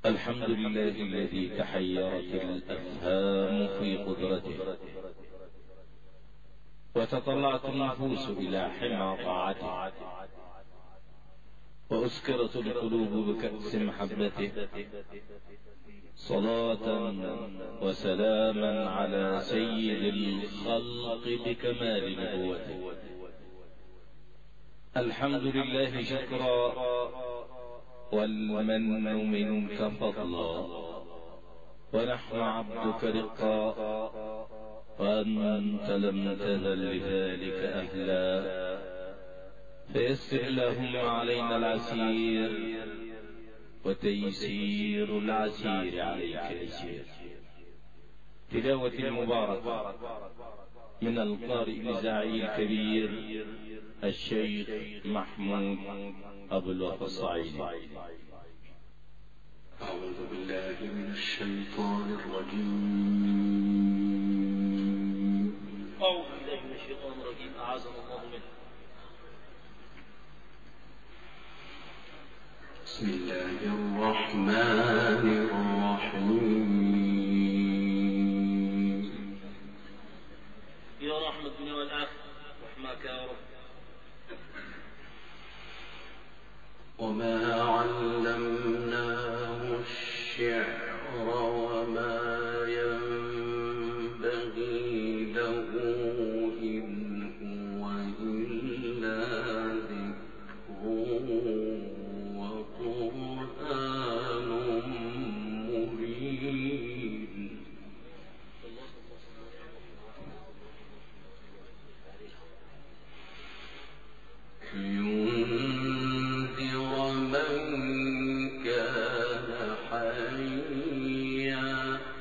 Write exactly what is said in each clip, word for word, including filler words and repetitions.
الحمد لله الذي تحيرت الأفهام في قدرته وتطلعت النفوس إلى حمى طاعته وأسكرت القلوب بكأس محبته. صلاة وسلاما على سيد الخلق بكمال نبوته. الحمد لله شكرا والمن منك فضلا، ونحن عبدك رقا وأنت لم تزل لذلك أهلا. فيسر اللهم علينا العسير وتيسير العسير عليك يسير. تلاوة المباركة من القارئ الإذاعي الكبير الشيخ محمود أبو الوفا الصعيدي. أعوذ بالله من الشيطان الرجيم. أعوذ بالله من الشيطان الرجيم، أعاذنا الله منه. بسم الله الرحمن الرحيم. يا رحمة الدنيا والآخرة رحمك يا رب. وما علمناه الشعر وما ينبغي له إن هو إلا ذكر وقرآن مبين. لينذر من كان حيا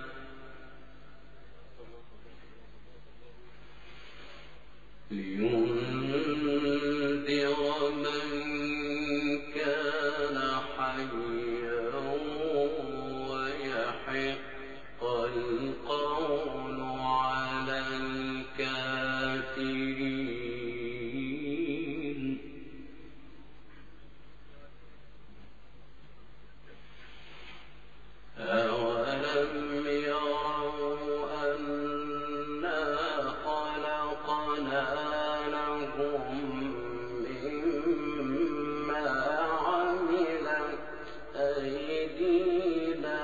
لينذر من كان حيا ويحق القول على الكافرين. أولم يروا أنا خلقنا لهم مما عملت أيدينا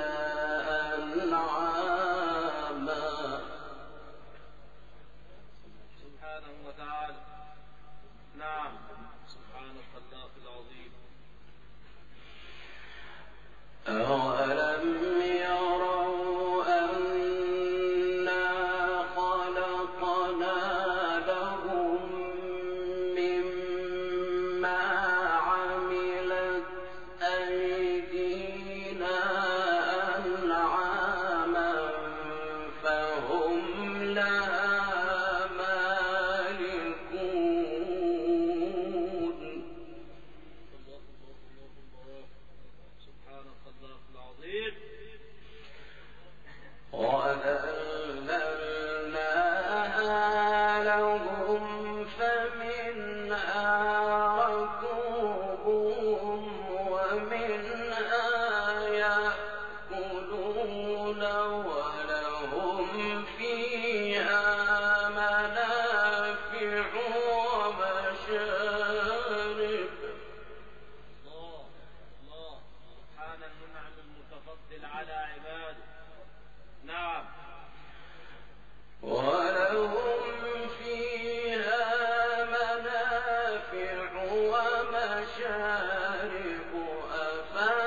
أنعاما. سبحانه وتعالى. نعم، سبحان الخلاق العظيم. أولم يروا أنا خلقنا لهم مما عملت أيدينا أنعاما فهم لها مالكون. سبحان الخلاق العظيم. وذللناها لهم فمنها ركوبهم ومنها يأكلون ولهم فيها منافع ومشارب. الله الله، سبحان المنعم المتفضل على عباده. نعم. ولهم فيها منافع ومشارب أفلا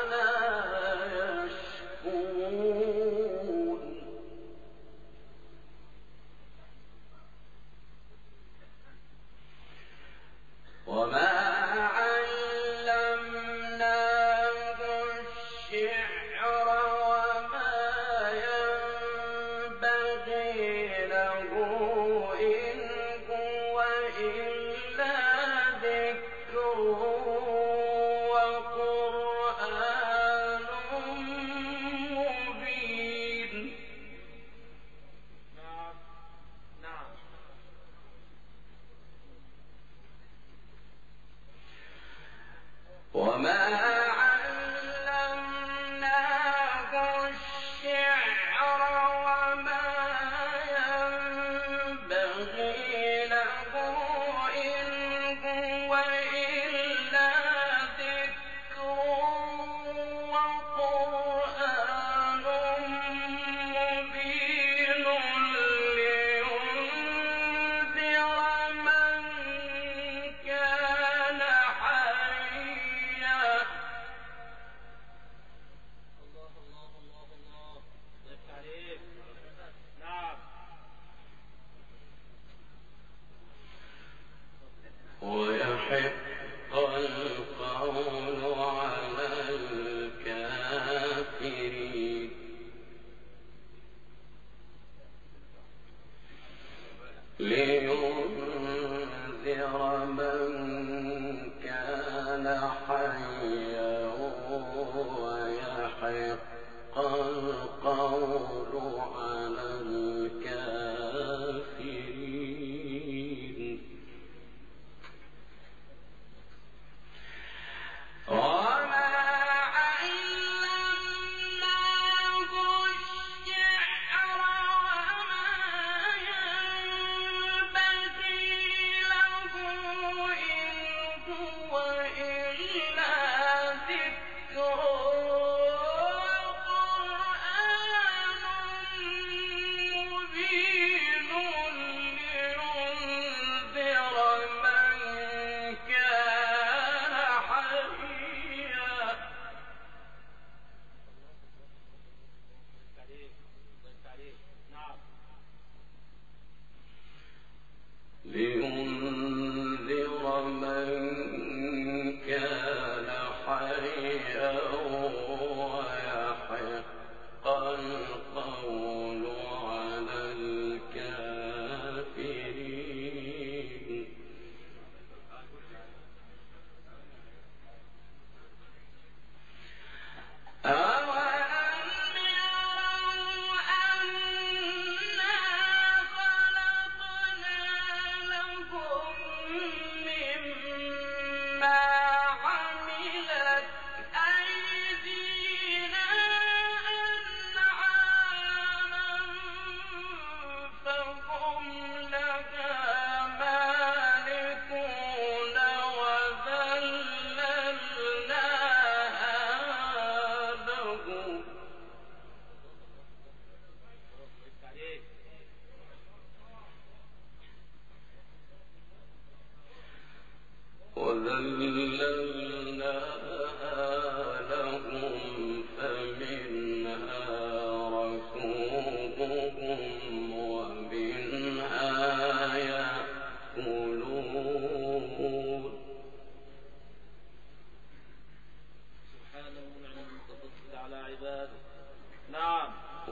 نعم.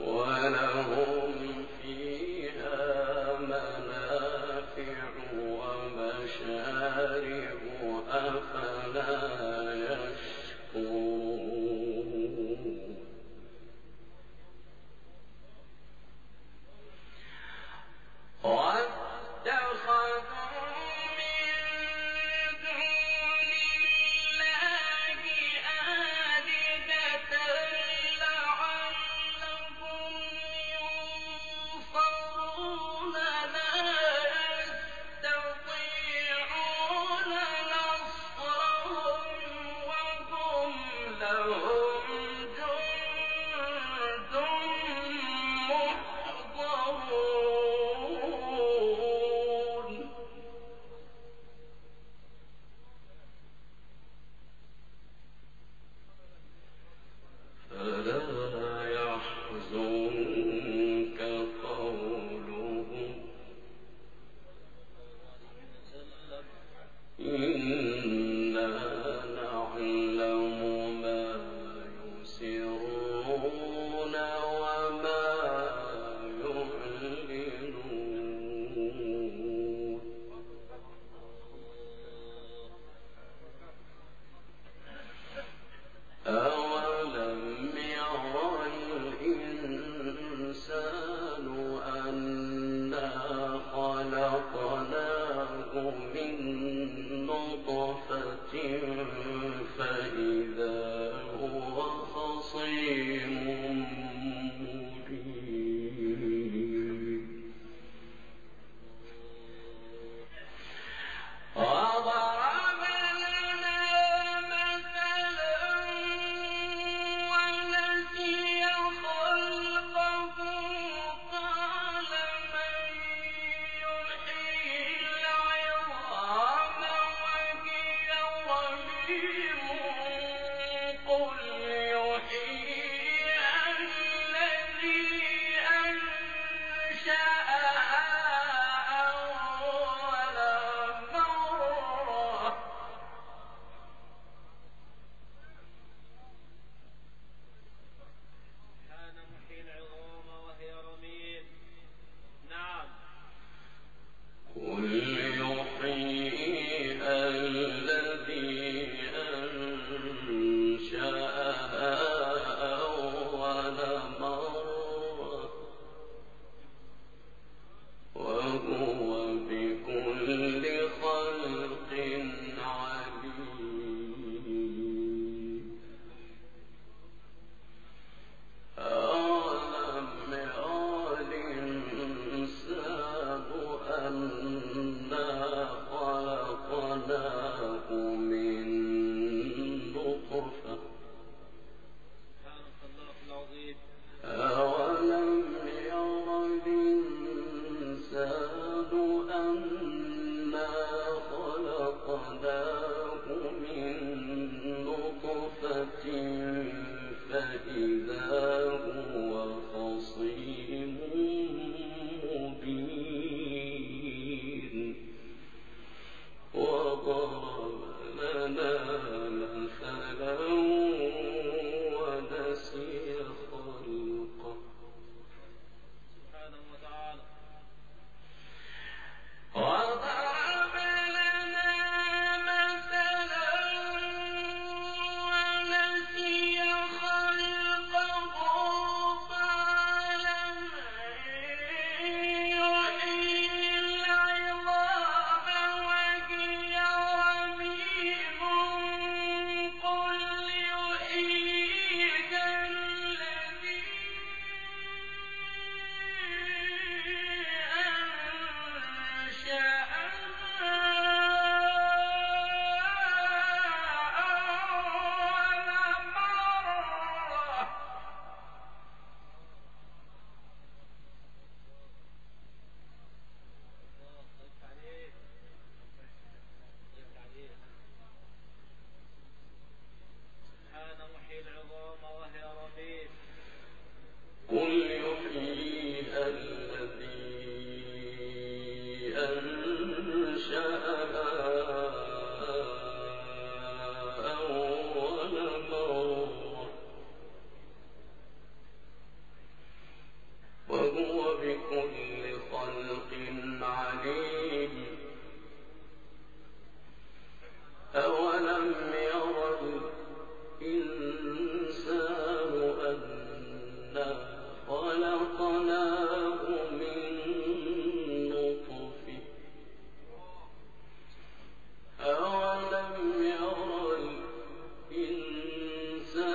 ولهم فيها منافع ومشارب أفلا يشكرون واتخذوا فلا يحزنك قولهم إنا نعلم ما يسرون وما يعلنون أولم ير الإنسان أنا خلقناه من نطفة فإذا هو خصيم مبين وضرب لنا مثلا ونسي خلقه قال من يحيي العظام وهي رميم قل يحييها الذي أنشأها أول مرة سبحان محيي العظام وهي رميم. نعم. قل يحييها الذي أنشأها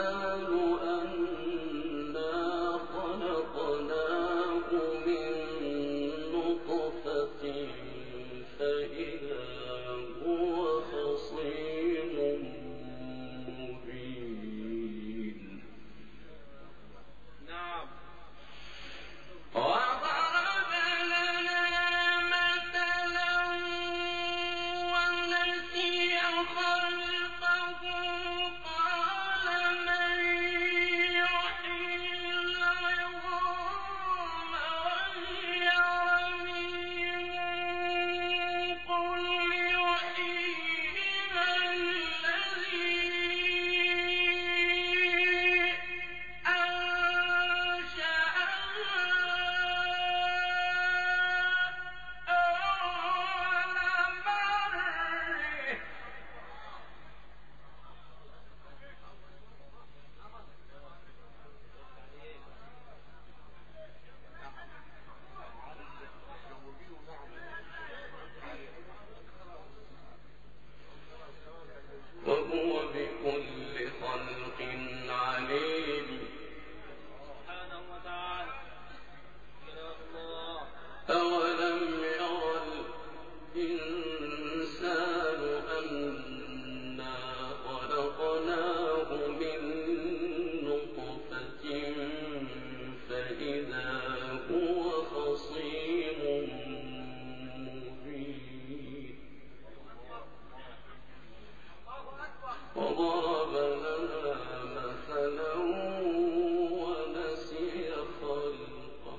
وهو بكل خلق عليم. سبحانه وتعالى. كلام الله. أولم ير الإنسان أنا خلقناه من نطفة فإذا هو خصيم مبين. وضرب لنا مثلا ونسي خلقه.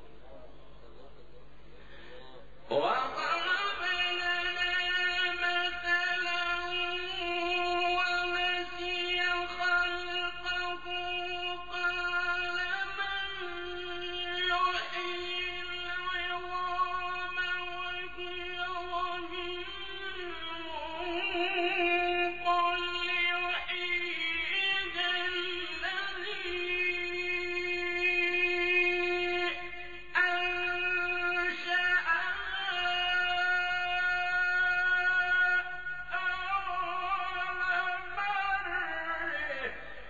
وضرب لنا مثلا ونسي خلقه قال من يحيي العظام وهي رميم قل يحييها الذي أنشأها أول مرة.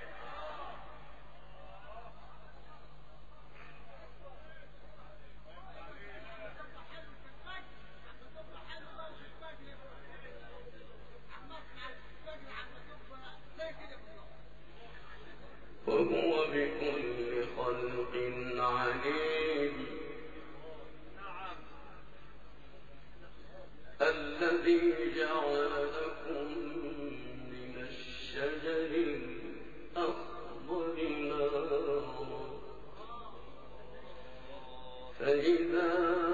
وهو بكل خلق عليم. نعم. الذي جعل لكم من الشجر الأخضر نارا فإذا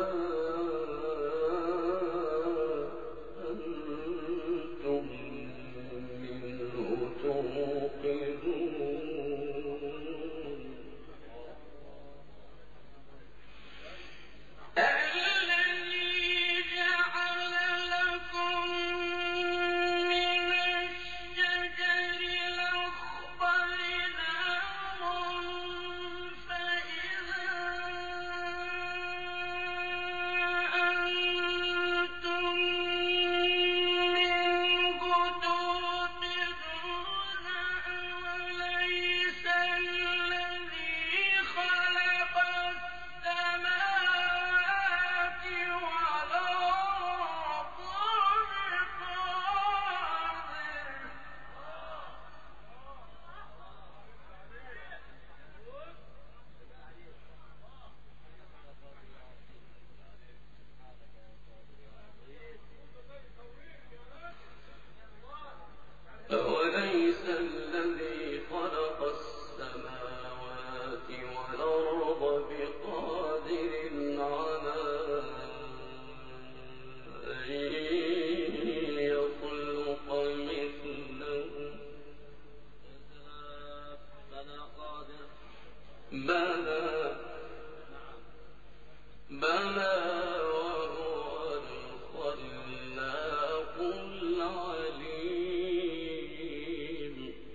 أنتم منه توقدون. الذي جعل لكم من الشجر الأخضر نارا فإذا أنتم منه توقدون. أوليس الذي خلق السماوات والأرض بقادر أوليس الذي خلق السماوات والأرض بقادر على أن يخلق مثلهم. بلى قادر. بلى بلى وهو الخلاق العليم.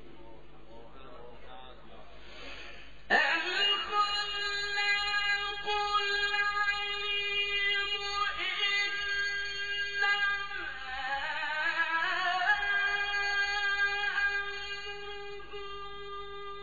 الخلاق العليم إنما أمره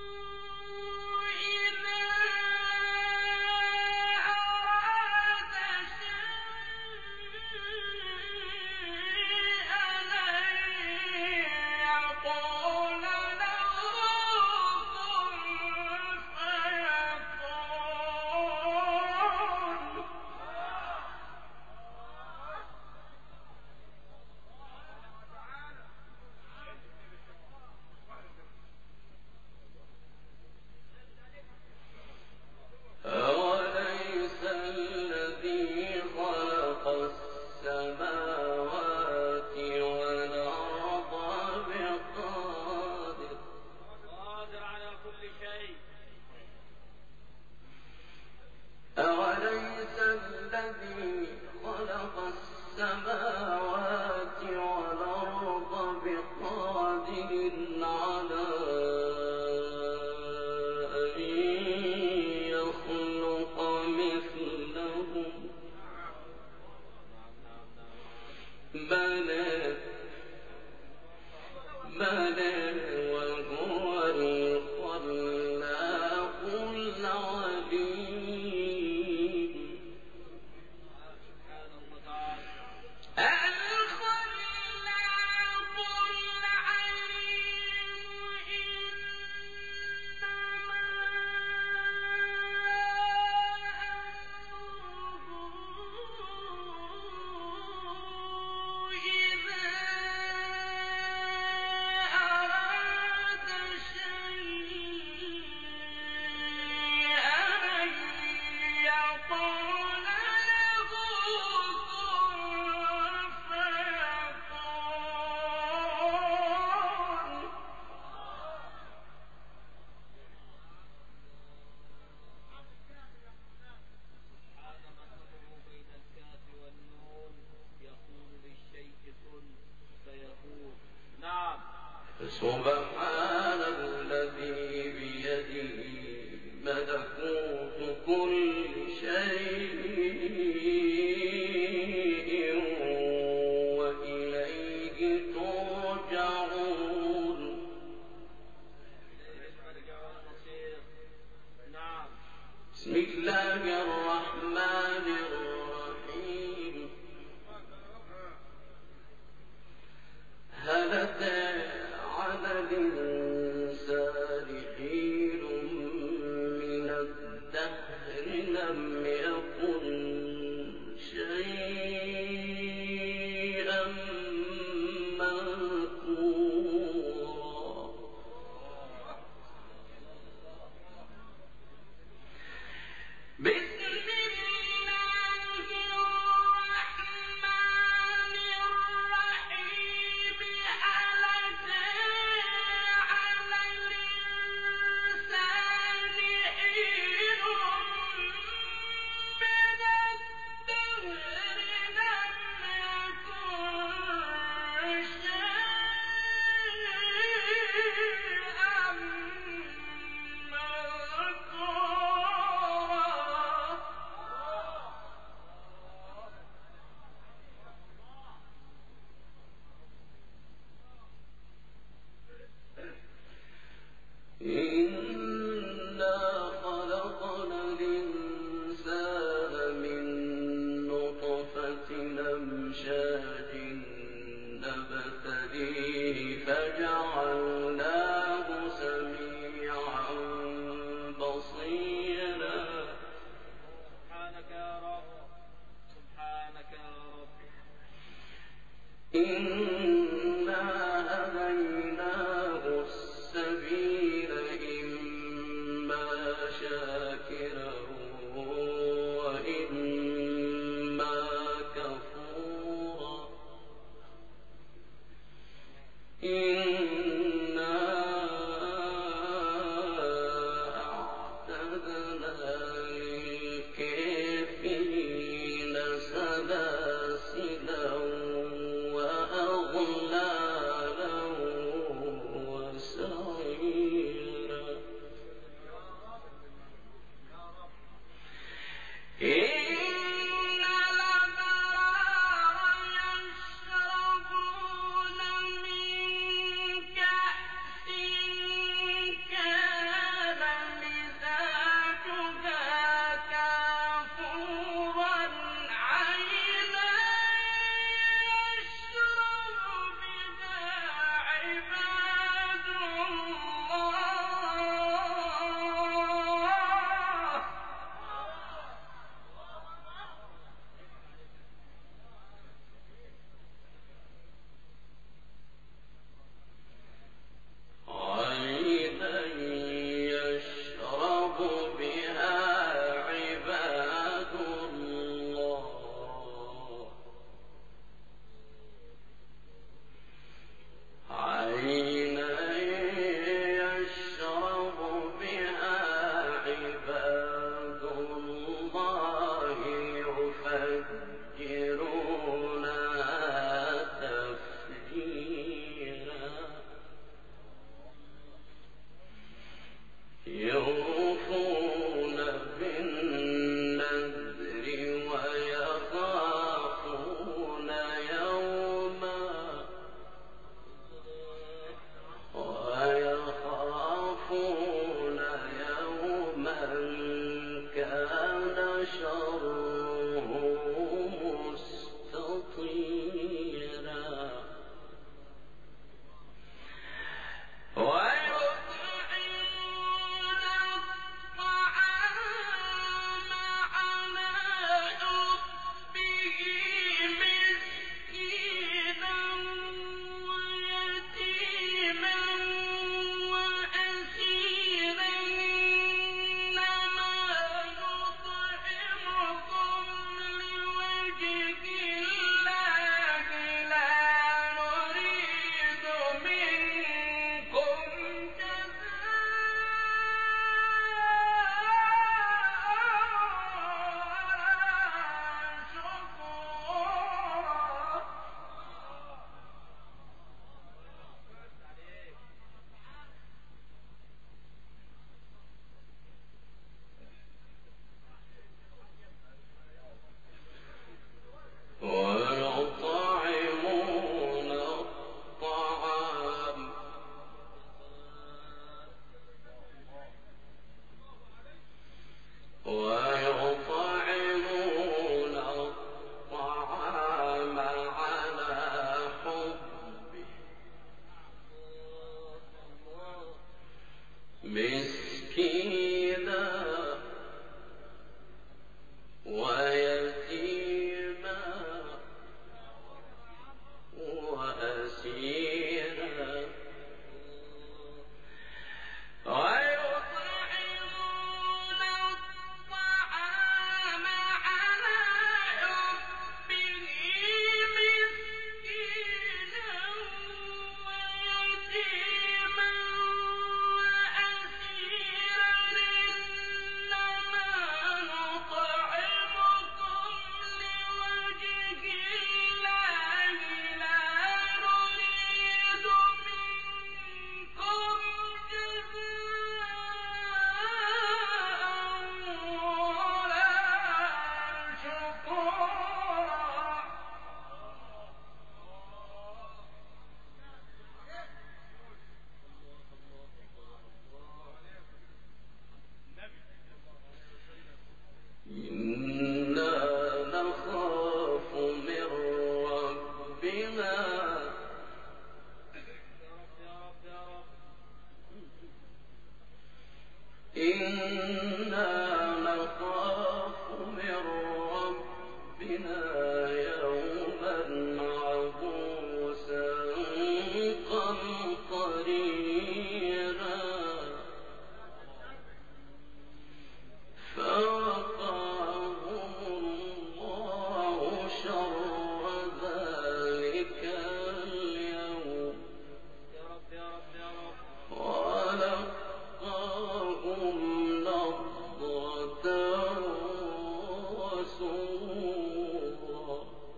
وسرورا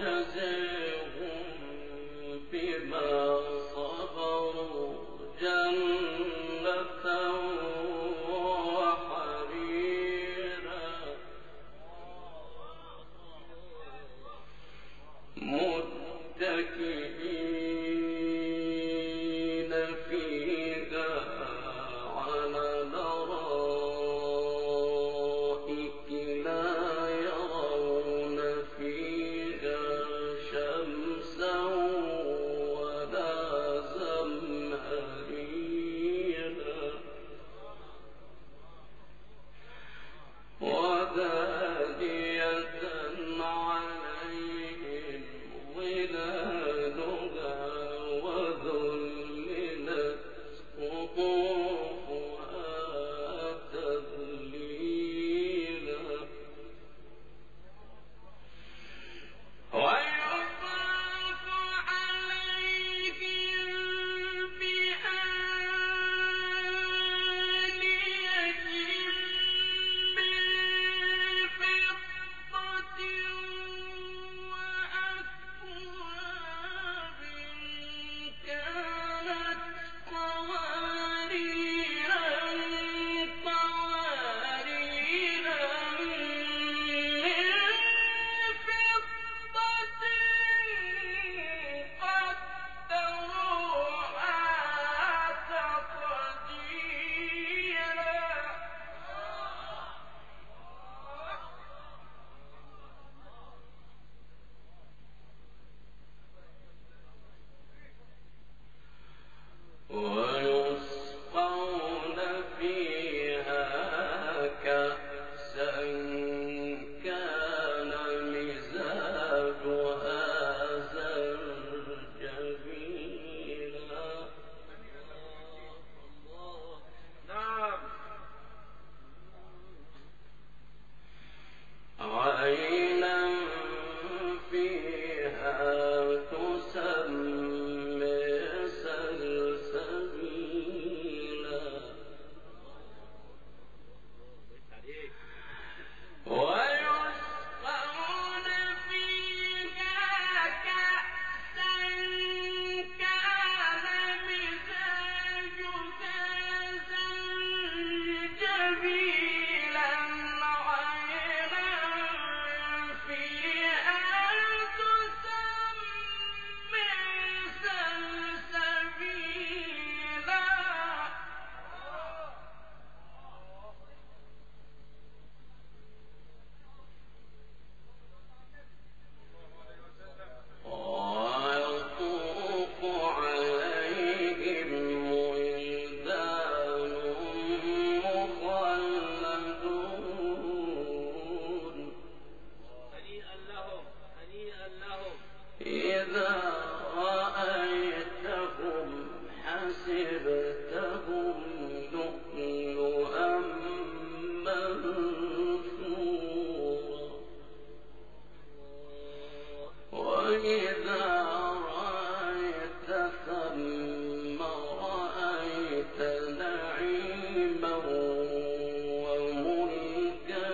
وجزيهم بما صبروا جنة وحريرا متكئين فيها على الأرائك لا يرون فيها شمسا ولا زمهريرا ودانية عليهم ظلالها وذللت قطوفها تذليلا ويطاف عليهم بآنية من فضة وأكواب كانت قواريرا قواريرا من فضة قدروها تقديرا ويسقون فيها كأسا كان مزاجها زنجبيلا نعم عينا فيها تسمى سلسبيلا ويسقون فيها كأسا كان مزاجها زنجبيلا عينا فيها تسمى سلسبيلا ويطوف عليهم ولدان مخلدون هنيئا لهم هنيئا لهم إذا رأيتهم حسبتهم لؤلؤا منثورا وإذا رأيت ثم رأيت نعيما وملكا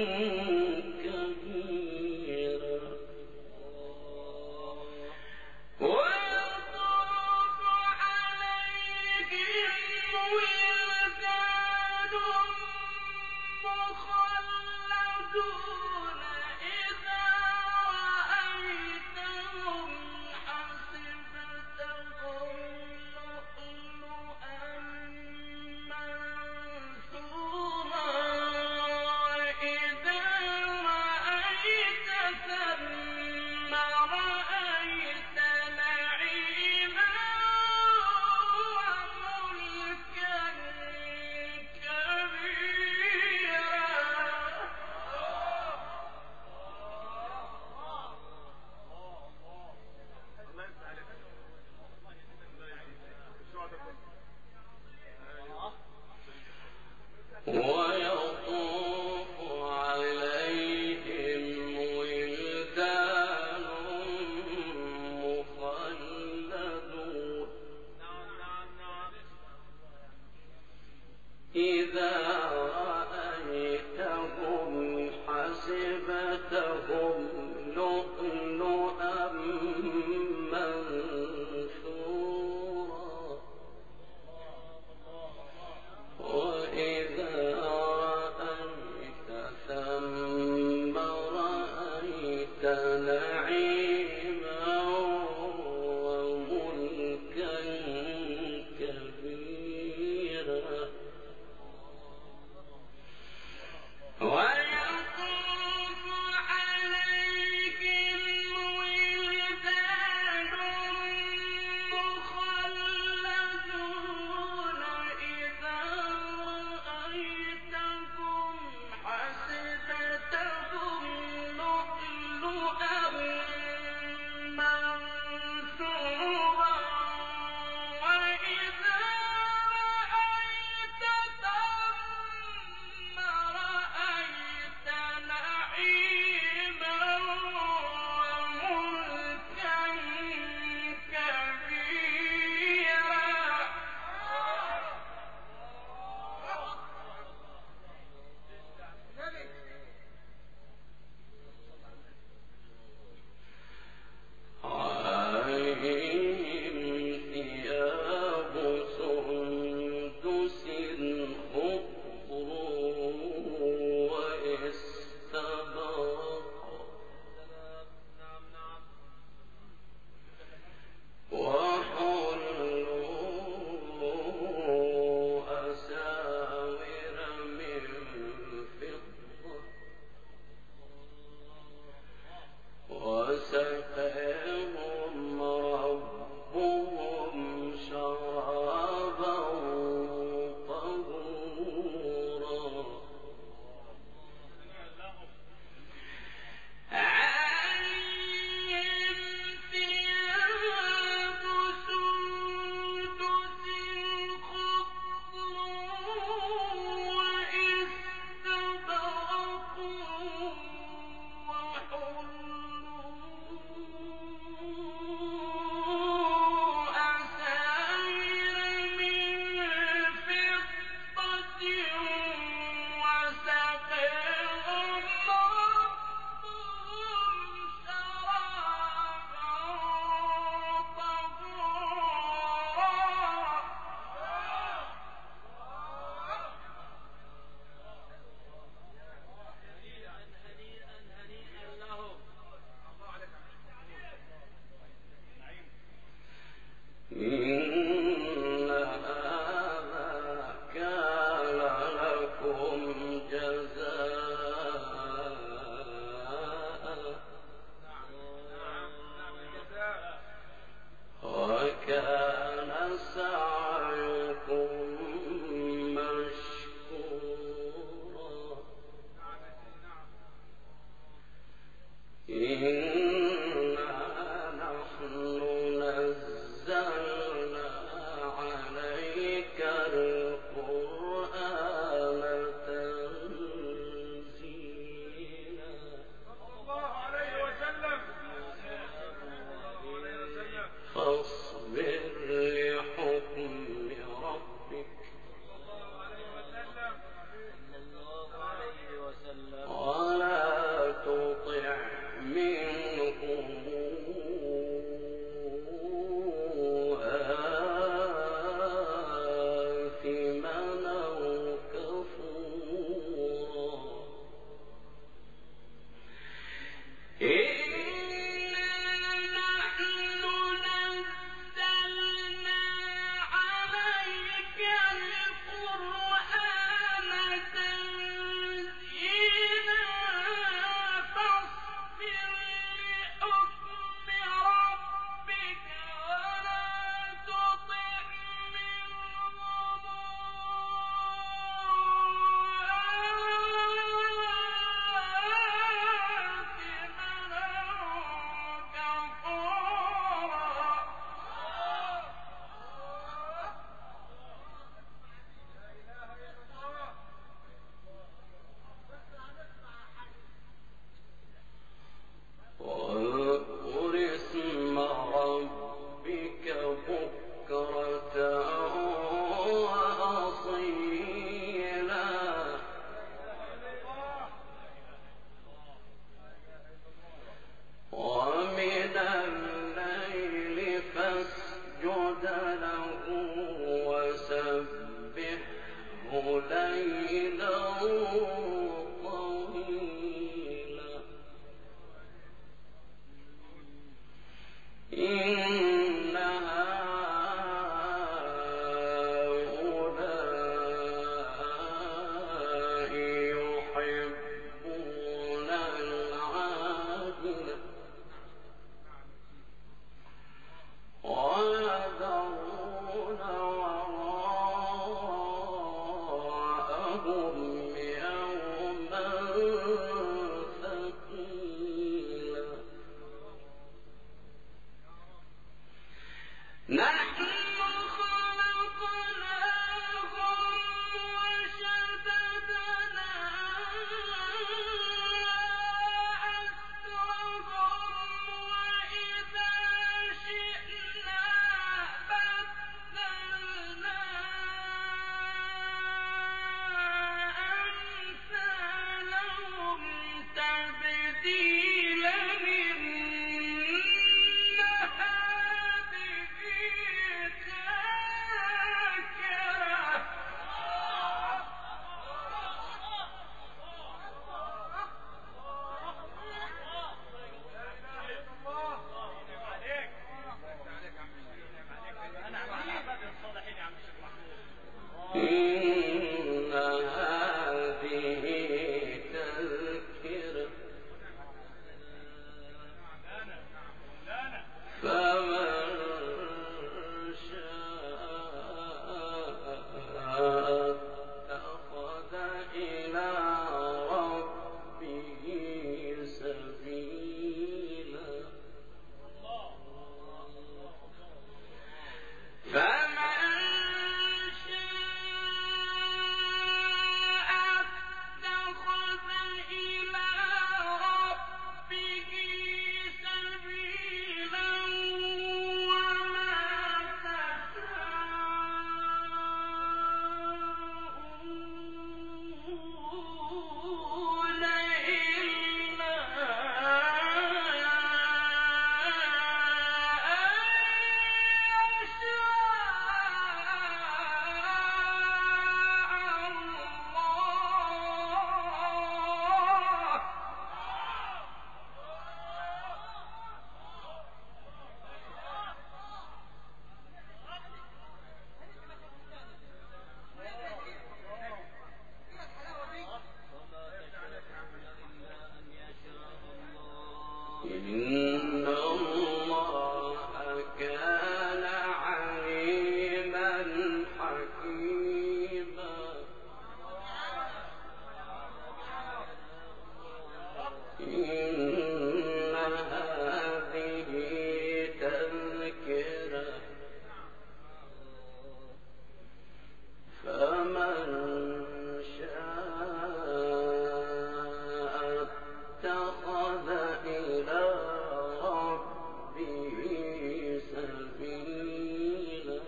كبيرا ويطوف عليهم ولدان مخلدون إذا رأيتهم حسبتهم لؤلؤا منثورا وإذا رأيت ثم رأيت نعيما وملكا كبيرا إن الله كان عليما حكيما إن هذه تذكرة فمن شاء اتخذ إلى ربه سبيلا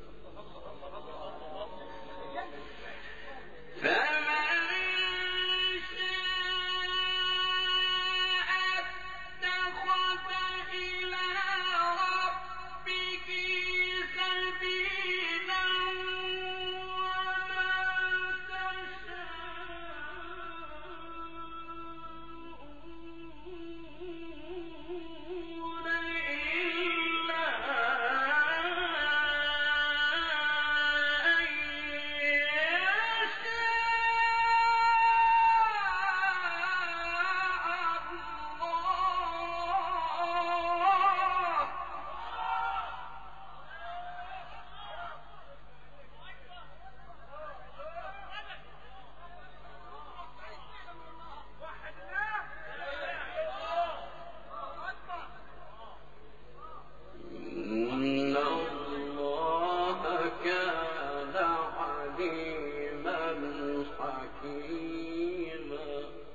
فمن شاء اتخذ إلى ربه سبيلا وما تشاءون إلا أن يشاء إن الله كان عليما حكيما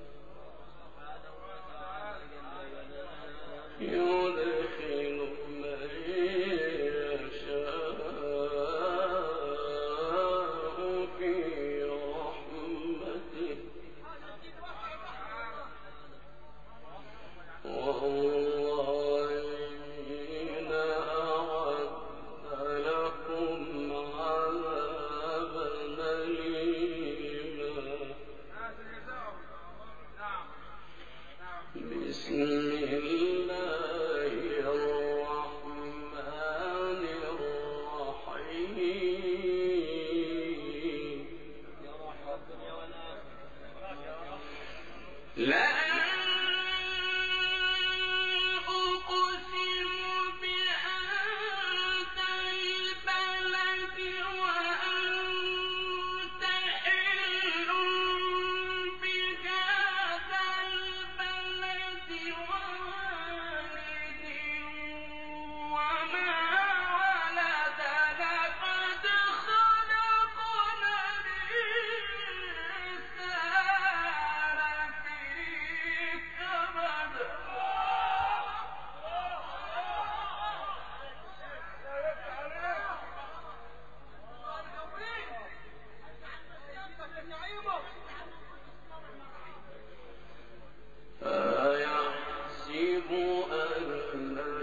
يدخل من يشاء في رحمته والظالمين أعد لكم عذابا أليما بسم الله الرحمن الرحيم لا أقسم بهذا البلد وأنت حل بهذا البلد ووالد وما ولد لقد خلقنا الإنسان في كبد أيحسب أن لن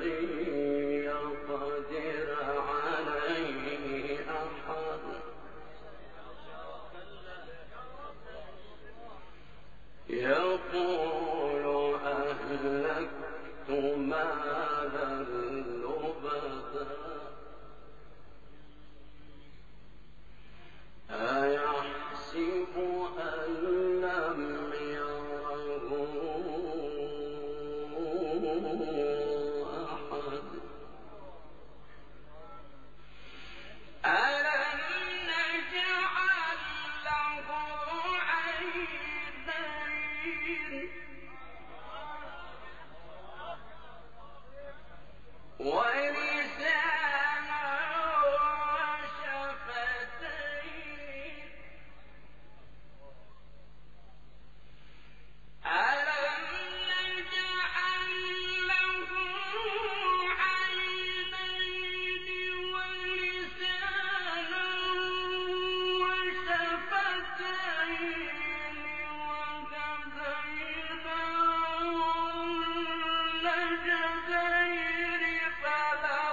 يقدر عليه أحد يقول أهلكت مالا لبدا أيحسب أن لم يره أحد ألم نجعل له عينين ولسانا وشفتين ألم نجعل له عينين ولسانا وشفتين وهديناه النجدين فلا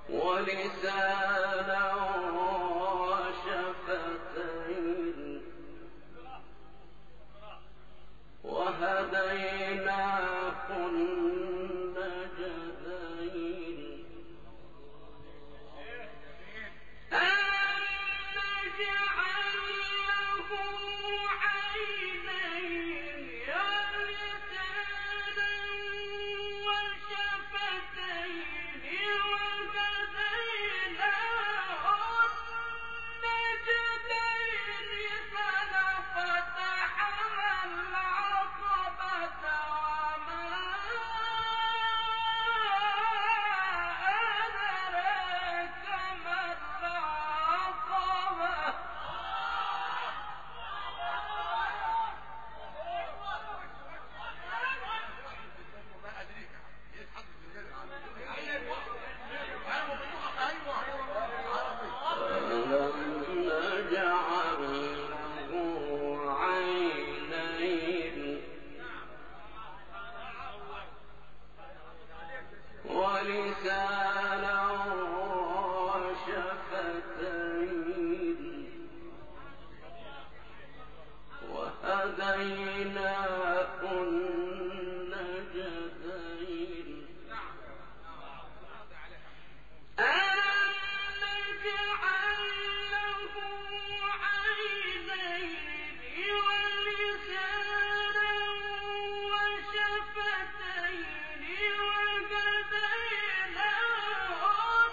ولسانا وشفتين وهديناه النجدين ألم نجعل له عينين ولسانا وشفتين وهديناه النجدين فلاقتحم العقبة وما أدراك ما العقبة ألم نجعل له عينين ولسانا وشفتين وهديناه النجدين ألم نجعل له عينين ولسانا وشفتين وهديناه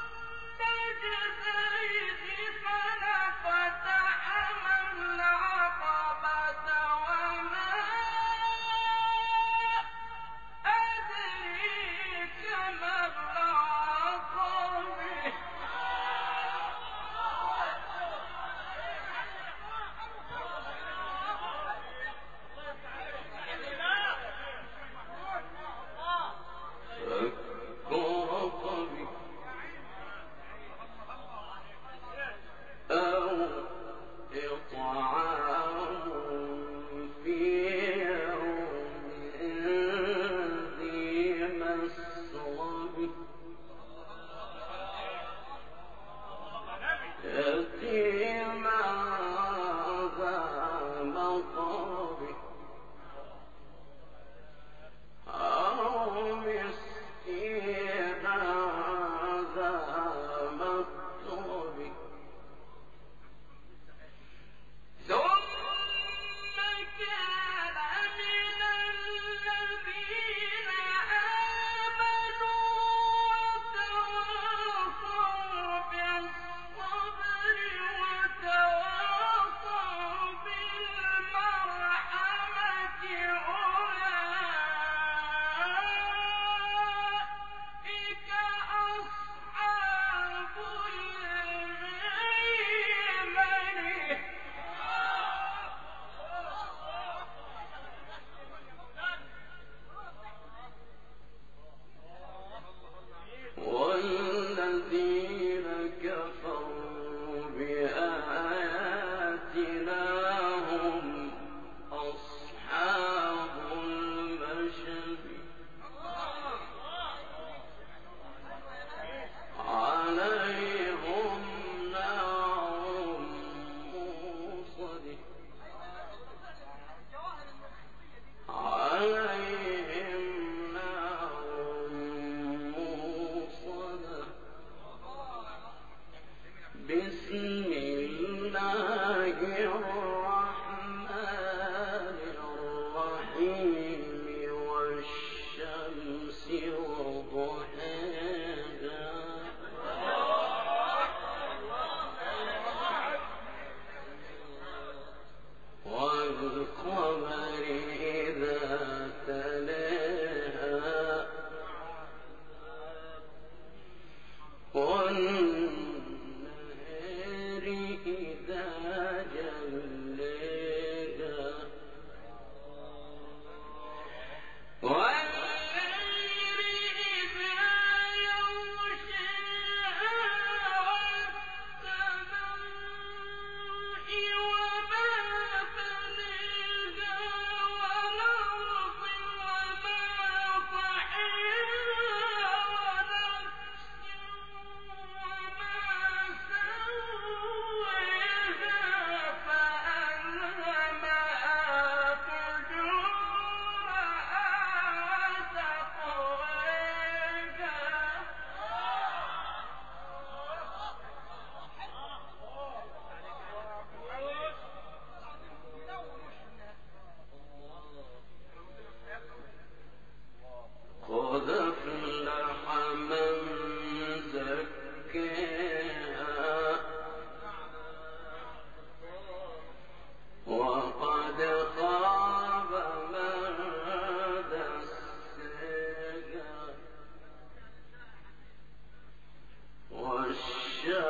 النجدين فلاقتحم العقبة وما أدريك ما العقبة فك رقبه أو إطعام في يوم ذي مسغبة يتيما ذا مقربة أو مسكينا ذا متربة ثم كان من الذين آمنوا وتواصوا بالصبر وتواصوا بالمرحمة أولئك أصحاب الميمنة والذين كفروا بآياتنا هم أصحاب المشأمة عليهم نار موصدة عليهم نار موصدة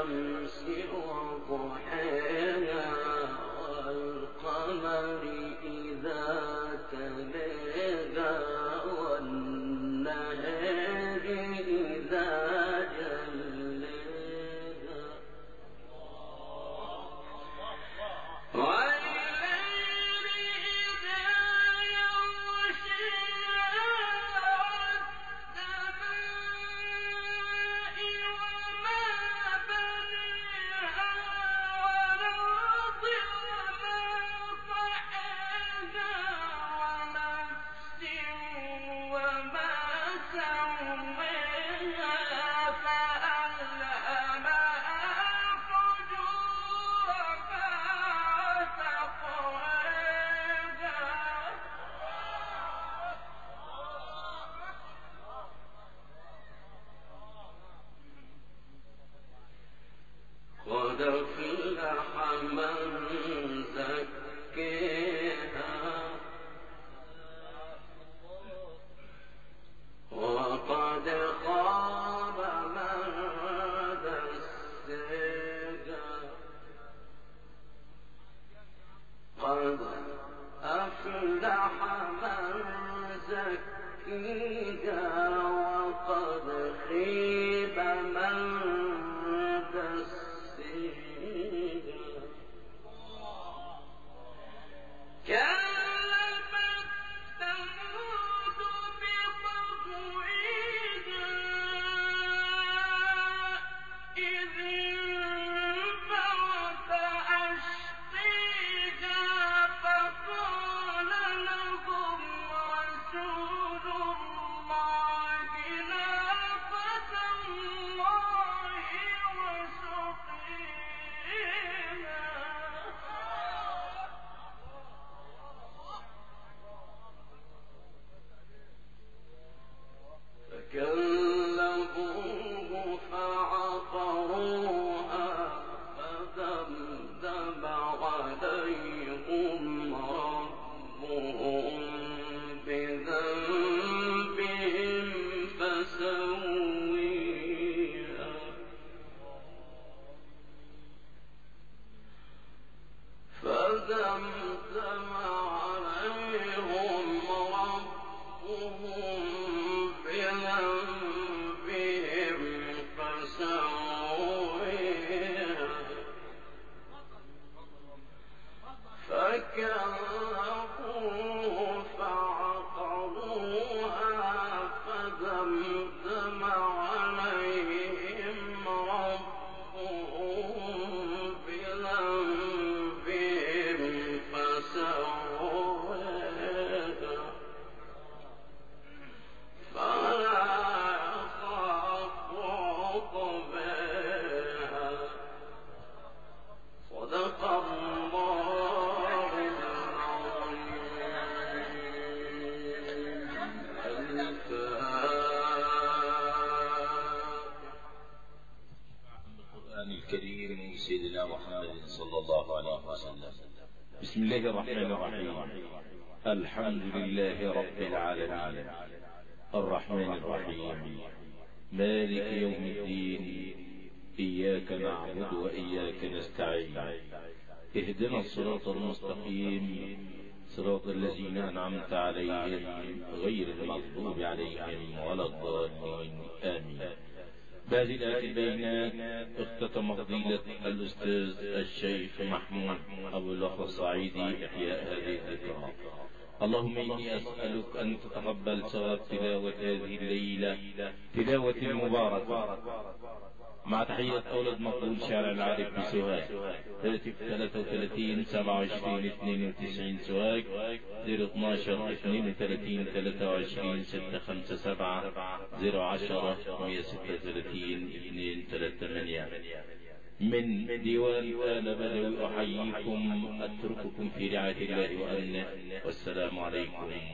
والشمس وضحيها والقمر إذا تلاها والنهار إذا جلاها والليل إذا يغشاها والسماء وما بنيها والأرض وما طحاها ونفس وما سواها فألهمها فجورها وتقواها قد أفلح من زكاها وقد خاب من دساها قد أفلح من زكيها وقد خيب من دساها كذبت ثمود بطغواها إذ انبعث أشقيها فقال لهم رسول الله ناقة الله وسقيها فكذبوه فعقروها فدمدم عليهم ربهم بذنبهم فسويها فدمدم عليهم ربهم بذنبهم فسويها فكذبوه فعقروها فدمدم عليهم ربهم بذنبهم فسويها فلا يخاف عقباها صدق الله العظيم. القرآن الكريم من سيدنا محمد صلى الله عليه وسلم. بسم الله الرحمن الرحيم. الحمد لله رب العالمين الرحمن الرحيم مالك يوم الدين إياك نعبد وإياك نستعين اهدنا الصراط المستقيم صراط الذين أنعمت عليهم غير المغضوب عليهم ولا الضالين آمين. بهذه الآية البينات اختتم فضيلة الأستاذ الشيخ محمود أبو الأخ الصعيدي إحياء هذه الذكرى. اللهم إني أسألك أن تتقبل ثواب تلاوة هذه الليلة تلاوة مباركة مع تحية أولاد مقبول شارع العارف بسوهاج هاتف ثلاثة وثلاثين سبعة وعشرين اثنين وتسعين سوهاج صفر اثناشر اثنين وثلاثين ثلاثة وعشرين ستة خمسة سبعة صفر عشرة مئة وستة وثلاثين اثنين ثلاثة ثمانية. من ديوان آل بدوي أحييكم أترككم في رعاية الله وأمنه والسلام عليكم